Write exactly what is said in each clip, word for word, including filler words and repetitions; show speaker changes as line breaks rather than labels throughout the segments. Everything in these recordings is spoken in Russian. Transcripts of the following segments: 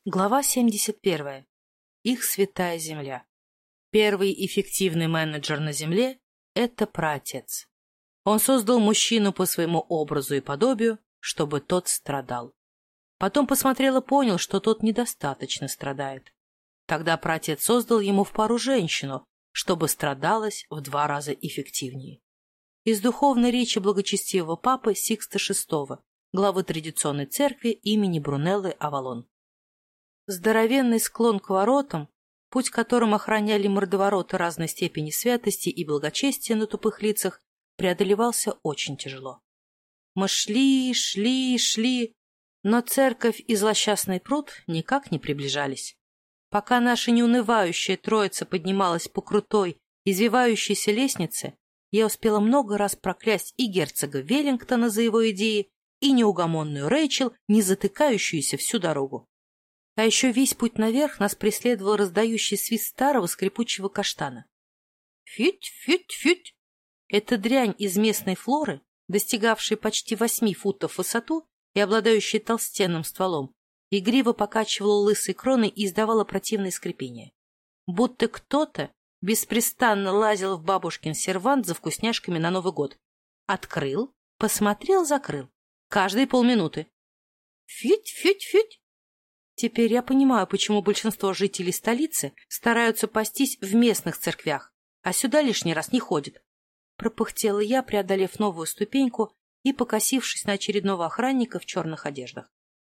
Глава семьдесят первая. Их святая земля. Первый эффективный менеджер на земле – это праотец. Он создал мужчину по своему образу и подобию, чтобы тот страдал. Потом посмотрел и понял, что тот недостаточно страдает. Тогда праотец создал ему в пару женщину, чтобы страдалось в два раза эффективнее. Из духовной речи благочестивого папы Сикста шестого, главы традиционной церкви имени Брунеллы Авалон. Здоровенный склон к воротам, путь которым охраняли мордовороты разной степени святости и благочестия на тупых лицах, преодолевался очень тяжело. Мы шли, шли, шли, но церковь и злосчастный пруд никак не приближались. Пока наша неунывающая троица поднималась по крутой, извивающейся лестнице, я успела много раз проклясть и герцога Веллингтона за его идеи, и неугомонную Рэйчел, не затыкающуюся всю дорогу. А еще весь путь наверх нас преследовал раздающий свист старого скрипучего каштана. Фють, фють, фють! Эта дрянь из местной флоры, достигавшая почти восьми футов в высоту и обладающая толстенным стволом, игриво покачивала лысой кроной и издавала противное скрипение. Будто кто-то беспрестанно лазил в бабушкин сервант за вкусняшками на Новый год. Открыл, посмотрел, закрыл. Каждые полминуты. Фють, фють, фють! Теперь я понимаю, почему большинство жителей столицы стараются пастись в местных церквях, а сюда лишний раз не ходят. Пропыхтела я, преодолев новую ступеньку и покосившись на очередного охранника в черных одеждах.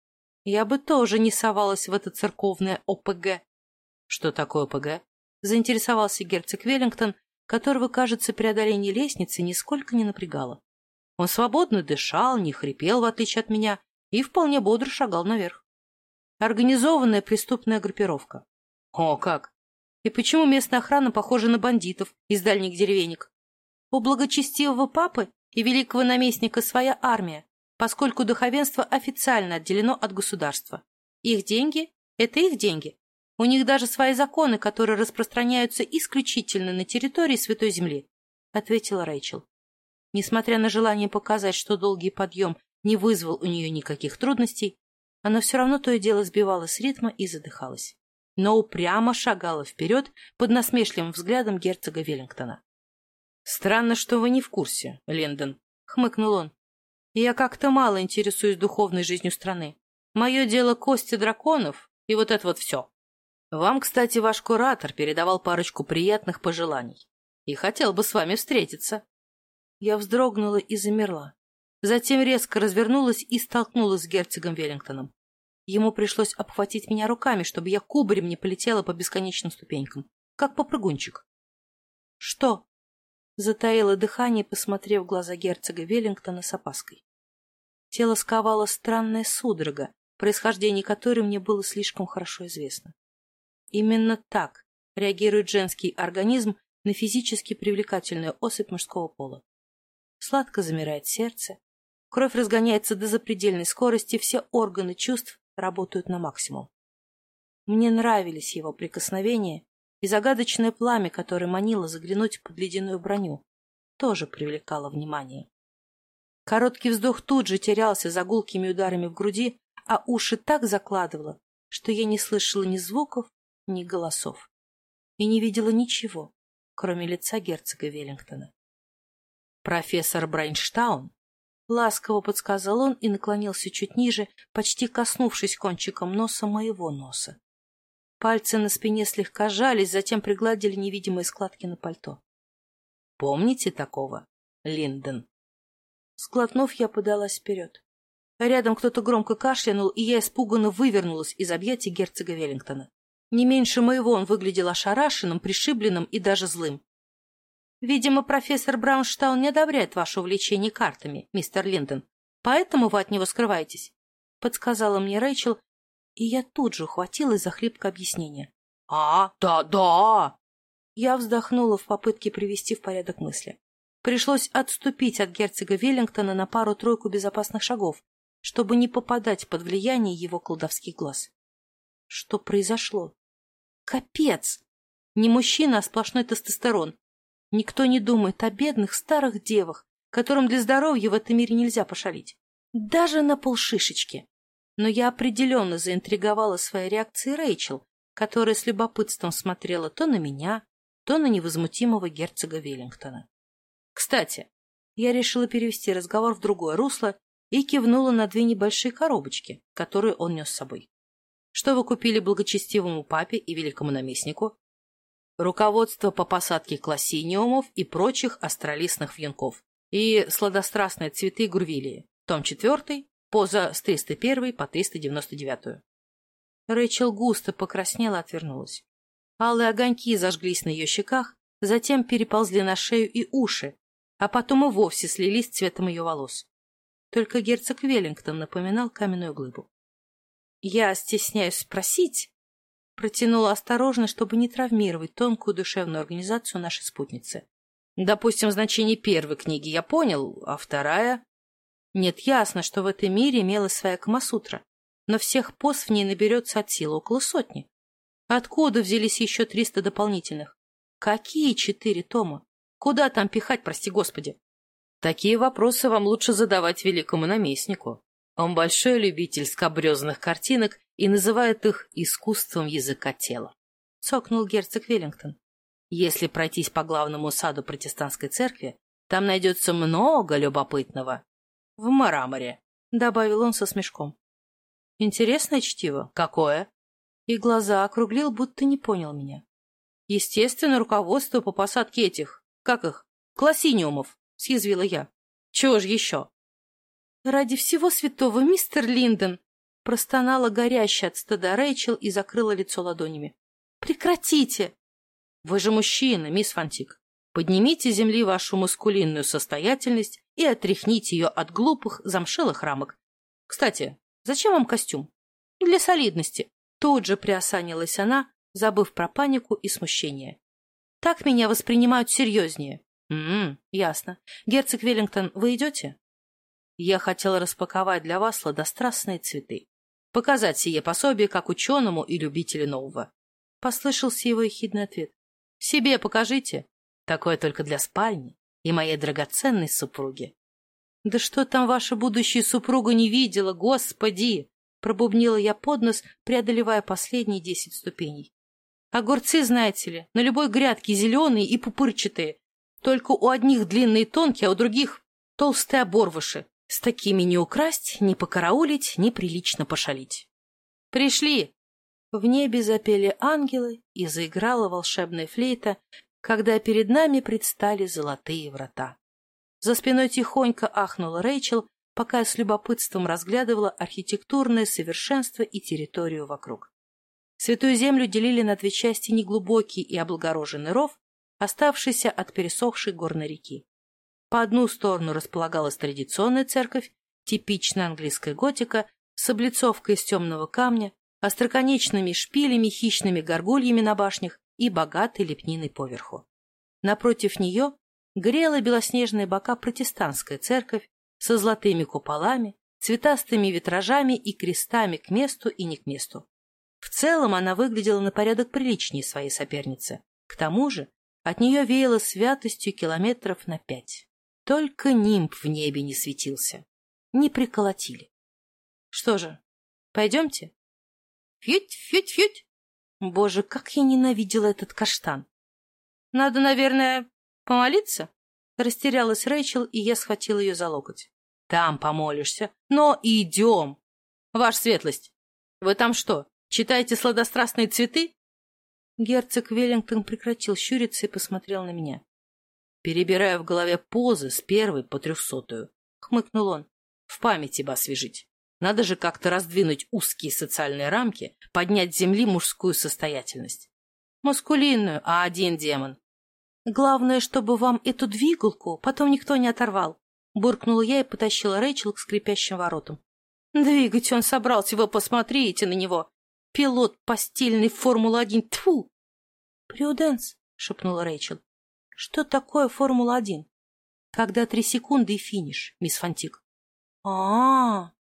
Я бы тоже не совалась в это церковное ОПГ. Что такое ОПГ? Заинтересовался герцог Веллингтон, которого, кажется, преодоление лестницы нисколько не напрягало. Он свободно дышал, не хрипел, в отличие от меня, и вполне бодро шагал наверх. Организованная преступная группировка. О, как! И почему местная охрана похожа на бандитов из дальних деревенек? У благочестивого папы и великого наместника своя армия, поскольку духовенство официально отделено от государства. Их деньги – это их деньги. У них даже свои законы, которые распространяются исключительно на территории Святой Земли, ответила Рэйчел. Несмотря на желание показать, что долгий подъем не вызвал у нее никаких трудностей, она все равно то и дело сбивала с ритма и задыхалась, но упрямо шагала вперед под насмешливым взглядом герцога Веллингтона. — Странно, что вы не в курсе, Линдон, — хмыкнул он. — Я как-то мало интересуюсь духовной жизнью страны. Мое дело кости драконов и вот это вот все. Вам, кстати, ваш куратор передавал парочку приятных пожеланий и хотел бы с вами встретиться. Я вздрогнула и замерла. Затем резко развернулась и столкнулась с герцогом Веллингтоном. Ему пришлось обхватить меня руками, чтобы я кубарем не полетела по бесконечным ступенькам, как попрыгунчик. — Что? — затаила дыхание, посмотрев в глаза герцога Веллингтона с опаской. Тело сковало странная судорога, происхождение которой мне было слишком хорошо известно. Именно так реагирует женский организм на физически привлекательную особь мужского пола. Сладко замирает сердце, кровь разгоняется до запредельной скорости, все органы чувств работают на максимум. Мне нравились его прикосновения, и загадочное пламя, которое манило заглянуть под ледяную броню, тоже привлекало внимание. Короткий вздох тут же терялся за гулкими ударами в груди, а уши так закладывало, что я не слышала ни звуков, ни голосов, и не видела ничего, кроме лица герцога Веллингтона. «Профессор Брайнштаун», — ласково подсказал он и наклонился чуть ниже, почти коснувшись кончиком носа моего носа. Пальцы на спине слегка сжались, затем пригладили невидимые складки на пальто. «Помните такого, Линдон?» Сглотнув, я подалась вперед. Рядом кто-то громко кашлянул, и я испуганно вывернулась из объятий герцога Веллингтона. Не меньше моего он выглядел ошарашенным, пришибленным и даже злым. «Видимо, профессор Браунштаун не одобряет ваше увлечение картами, мистер Линдон, поэтому вы от него скрываетесь», — подсказала мне Рэйчел, и я тут же ухватилась за хлипкое объяснение. «А, да, да!» Я вздохнула в попытке привести в порядок мысли. Пришлось отступить от герцога Веллингтона на пару-тройку безопасных шагов, чтобы не попадать под влияние его колдовских глаз. Что произошло? Капец! Не мужчина, а сплошной тестостерон. Никто не думает о бедных старых девах, которым для здоровья в этом мире нельзя пошалить. Даже на полшишечки. Но я определенно заинтриговала своей реакцией Рэйчел, которая с любопытством смотрела то на меня, то на невозмутимого герцога Веллингтона. Кстати, я решила перевести разговор в другое русло и кивнула на две небольшие коробочки, которые он нес с собой. Что вы купили благочестивому папе и великому наместнику? Руководство по посадке классиниумов и прочих астролистных вьюнков и сладострастные цветы гурвилии, том четвертый, поза с триста первой по триста девяносто девятую. Рэйчел густо покраснела и отвернулась. Алые огоньки зажглись на ее щеках, затем переползли на шею и уши, а потом и вовсе слились цветом ее волос. Только герцог Веллингтон напоминал каменную глыбу. «Я стесняюсь спросить», — протянула осторожно, чтобы не травмировать тонкую душевную организацию нашей спутницы. «Допустим, значение первой книги я понял, а вторая...» «Нет, ясно, что в этом мире имелась своя Камасутра, но всех поз в ней наберется от силы около сотни. Откуда взялись еще триста дополнительных? Какие четыре тома? Куда там пихать, прости господи?» «Такие вопросы вам лучше задавать великому наместнику. Он большой любитель скабрезных картинок и называет их искусством языка тела», — цокнул герцог Веллингтон. «Если пройтись по главному саду протестантской церкви, там найдется много любопытного. В мраморе», — добавил он со смешком. «Интересное чтиво? Какое?» И глаза округлил, будто не понял меня. «Естественно, руководство по посадке этих, как их, классиниумов», — съязвила я. «Чего ж еще?» «Ради всего святого, мистер Линдон!» — простонала горящая от стыда Рэйчел и закрыла лицо ладонями. «Прекратите!» «Вы же мужчина, мисс Фантик. Поднимите с земли вашу маскулинную состоятельность и отряхните ее от глупых замшелых рамок. Кстати, зачем вам костюм?» «Для солидности». Тут же приосанилась она, забыв про панику и смущение. «Так меня воспринимают серьезнее». «М-м, ясно. Герцог Веллингтон, вы идете?» «Я хотела распаковать для вас сладострастные цветы. Показать сие пособие как ученому и любителю нового». Послышался его ехидный ответ. «Себе покажите. Такое только для спальни и моей драгоценной супруги». «Да что там ваша будущая супруга не видела, господи!» Пробубнила я под нос, преодолевая последние десять ступеней. «Огурцы, знаете ли, на любой грядке зеленые и пупырчатые. Только у одних длинные тонкие, а у других толстые оборвыши. С такими не украсть, не покараулить, не прилично пошалить». «Пришли!» В небе запели ангелы, и заиграла волшебная флейта, когда перед нами предстали золотые врата. За спиной тихонько ахнула Рэйчел, пока я с любопытством разглядывала архитектурное совершенство и территорию вокруг. Святую землю делили на две части неглубокий и облагороженный ров, оставшийся от пересохшей горной реки. По одну сторону располагалась традиционная церковь, типичная английская готика, с облицовкой из темного камня, остроконечными шпилями, хищными горгульями на башнях и богатой лепниной поверху. Напротив нее грела белоснежные бока протестантская церковь со золотыми куполами, цветастыми витражами и крестами к месту и не к месту. В целом она выглядела на порядок приличнее своей соперницы. К тому же от нее веяло святостью километров на пять. Только нимб в небе не светился. Не приколотили. Что же, пойдемте? Фють, фють, фють. Боже, как я ненавидела этот каштан. Надо, наверное, помолиться? Растерялась Рэйчел, и я схватила ее за локоть. Там помолишься, но идем. Ваша светлость, вы там что, читаете сладострастные цветы? Герцог Веллингтон прекратил щуриться и посмотрел на меня. Перебирая в голове позы с первой по трехсотую, хмыкнул он. В памяти бы освежить. Надо же как-то раздвинуть узкие социальные рамки, поднять с земли мужскую состоятельность. Маскулинную, а один демон. Главное, чтобы вам эту двигалку потом никто не оторвал. Буркнула я и потащила Рэйчел к скрипящим воротам. Двигать он собрался, вы посмотрите на него. Пилот постельной Формулы один, тьфу! Прюденс, шепнула Рэйчел. Что такое Формула один? Когда три секунды и финиш, мисс Фантик. А-а-а!